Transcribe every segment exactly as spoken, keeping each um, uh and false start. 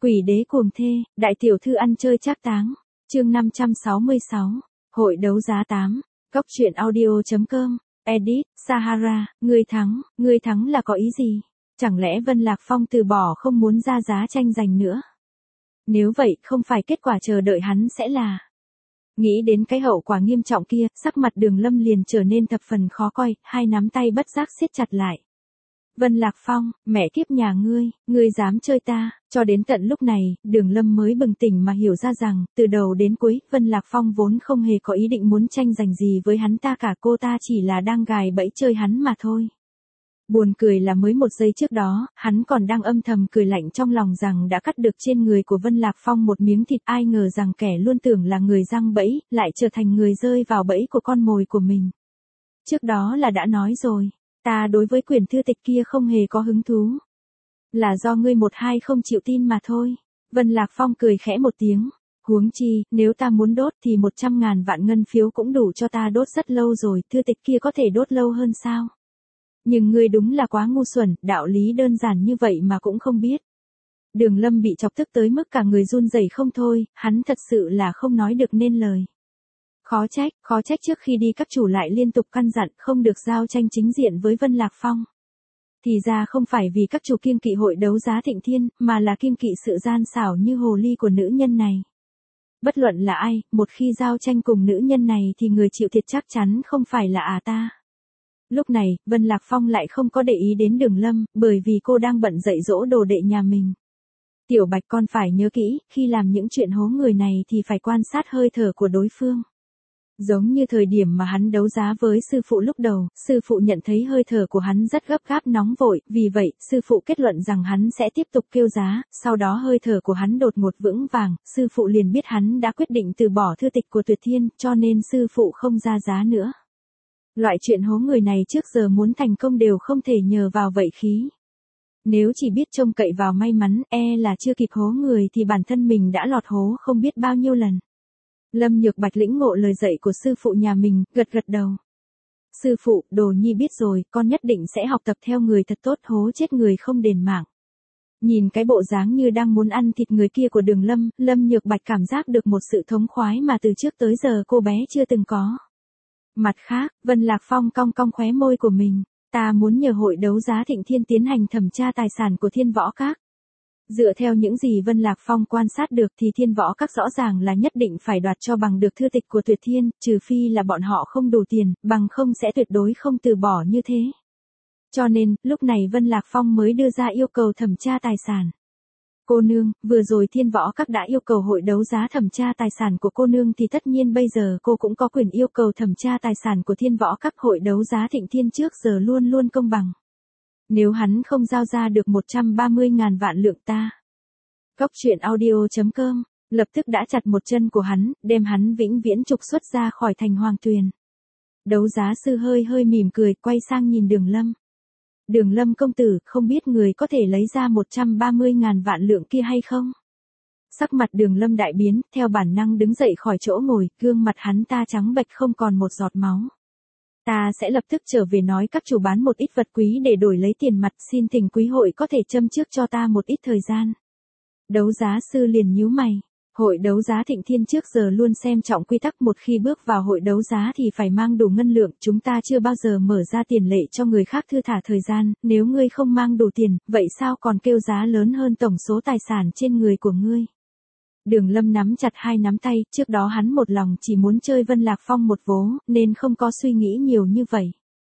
Quỷ đế cuồng thê, đại tiểu thư ăn chơi trác táng. Chương năm trăm sáu mươi sáu. Hội đấu giá tám. Góc truyện audio.com. Edit, Sahara, ngươi thắng, ngươi thắng là có ý gì? Chẳng lẽ Vân Lạc Phong từ bỏ không muốn ra giá tranh giành nữa? Nếu vậy, không phải kết quả chờ đợi hắn sẽ là... Nghĩ đến cái hậu quả nghiêm trọng kia, sắc mặt Đường Lâm liền trở nên thập phần khó coi, hai nắm tay bất giác siết chặt lại. Vân Lạc Phong, mẹ kiếp nhà ngươi, ngươi dám chơi ta, cho đến tận lúc này, Đường Lâm mới bừng tỉnh mà hiểu ra rằng, từ đầu đến cuối, Vân Lạc Phong vốn không hề có ý định muốn tranh giành gì với hắn ta cả, cô ta chỉ là đang gài bẫy chơi hắn mà thôi. Buồn cười là mới một giây trước đó, hắn còn đang âm thầm cười lạnh trong lòng rằng đã cắt được trên người của Vân Lạc Phong một miếng thịt, ai ngờ rằng kẻ luôn tưởng là người giăng bẫy, lại trở thành người rơi vào bẫy của con mồi của mình. Trước đó là đã nói rồi, ta đối với quyển thư tịch kia không hề có hứng thú. Là do ngươi một hai không chịu tin mà thôi. Vân Lạc Phong cười khẽ một tiếng. Huống chi, nếu ta muốn đốt thì một trăm ngàn vạn ngân phiếu cũng đủ cho ta đốt rất lâu rồi, thư tịch kia có thể đốt lâu hơn sao? Nhưng ngươi đúng là quá ngu xuẩn, đạo lý đơn giản như vậy mà cũng không biết. Đường Lâm bị chọc tức tới mức cả người run rẩy không thôi, hắn thật sự là không nói được nên lời. Khó trách, khó trách trước khi đi các chủ lại liên tục căn dặn không được giao tranh chính diện với Vân Lạc Phong. Thì ra không phải vì các chủ kiêng kỵ hội đấu giá Thịnh Thiên, mà là kiêng kỵ sự gian xảo như hồ ly của nữ nhân này. Bất luận là ai, một khi giao tranh cùng nữ nhân này thì người chịu thiệt chắc chắn không phải là à ta. Lúc này, Vân Lạc Phong lại không có để ý đến Đường Lâm, bởi vì cô đang bận dạy dỗ đồ đệ nhà mình. Tiểu Bạch con phải nhớ kỹ, khi làm những chuyện hố người này thì phải quan sát hơi thở của đối phương. Giống như thời điểm mà hắn đấu giá với sư phụ lúc đầu, sư phụ nhận thấy hơi thở của hắn rất gấp gáp nóng vội, vì vậy, sư phụ kết luận rằng hắn sẽ tiếp tục kêu giá, sau đó hơi thở của hắn đột ngột vững vàng, sư phụ liền biết hắn đã quyết định từ bỏ thư tịch của Tuyệt Thiên, cho nên sư phụ không ra giá nữa. Loại chuyện hố người này trước giờ muốn thành công đều không thể nhờ vào vậy khí. Nếu chỉ biết trông cậy vào may mắn, e là chưa kịp hố người thì bản thân mình đã lọt hố không biết bao nhiêu lần. Lâm Nhược Bạch lĩnh ngộ lời dạy của sư phụ nhà mình, gật gật đầu. Sư phụ, đồ nhi biết rồi, con nhất định sẽ học tập theo người thật tốt, hố chết người không đền mạng. Nhìn cái bộ dáng như đang muốn ăn thịt người kia của Đường Lâm, Lâm Nhược Bạch cảm giác được một sự thống khoái mà từ trước tới giờ cô bé chưa từng có. Mặt khác, Vân Lạc Phong cong cong khóe môi của mình, ta muốn nhờ hội đấu giá Thịnh Thiên tiến hành thẩm tra tài sản của Thiên Võ Các. Dựa theo những gì Vân Lạc Phong quan sát được thì Thiên Võ Các rõ ràng là nhất định phải đoạt cho bằng được thư tịch của Tuyệt Thiên, trừ phi là bọn họ không đủ tiền, bằng không sẽ tuyệt đối không từ bỏ như thế. Cho nên, lúc này Vân Lạc Phong mới đưa ra yêu cầu thẩm tra tài sản. Cô nương, vừa rồi Thiên Võ Các đã yêu cầu hội đấu giá thẩm tra tài sản của cô nương thì tất nhiên bây giờ cô cũng có quyền yêu cầu thẩm tra tài sản của Thiên Võ Các. Hội đấu giá Thịnh Thiên trước giờ luôn luôn công bằng. Nếu hắn không giao ra được một trăm ba mươi ngàn vạn lượng ta. Góc truyện audio.com, lập tức đã chặt một chân của hắn, đem hắn vĩnh viễn trục xuất ra khỏi thành Hoàng Tuyền. Đấu giá sư hơi hơi mỉm cười, quay sang nhìn Đường Lâm. Đường Lâm công tử, không biết người có thể lấy ra một trăm ba mươi ngàn vạn lượng kia hay không? Sắc mặt Đường Lâm đại biến, theo bản năng đứng dậy khỏi chỗ ngồi, gương mặt hắn ta trắng bệch không còn một giọt máu. Ta sẽ lập tức trở về nói các chủ bán một ít vật quý để đổi lấy tiền mặt, xin thỉnh quý hội có thể châm trước cho ta một ít thời gian. Đấu giá sư liền nhíu mày. Hội đấu giá Thịnh Thiên trước giờ luôn xem trọng quy tắc, một khi bước vào hội đấu giá thì phải mang đủ ngân lượng, chúng ta chưa bao giờ mở ra tiền lệ cho người khác thư thả thời gian, nếu ngươi không mang đủ tiền, vậy sao còn kêu giá lớn hơn tổng số tài sản trên người của ngươi? Đường Lâm nắm chặt hai nắm tay, trước đó hắn một lòng chỉ muốn chơi Vân Lạc Phong một vố, nên không có suy nghĩ nhiều như vậy.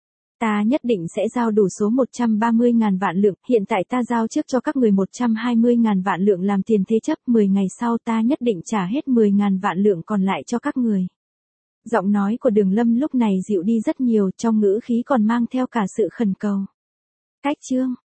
Ta nhất định sẽ giao đủ số một trăm ba mươi ngàn vạn lượng, hiện tại ta giao trước cho các người một trăm hai mươi ngàn vạn lượng làm tiền thế chấp, mười ngày sau ta nhất định trả hết mười ngàn vạn lượng còn lại cho các người. Giọng nói của Đường Lâm lúc này dịu đi rất nhiều, trong ngữ khí còn mang theo cả sự khẩn cầu. Cách chương,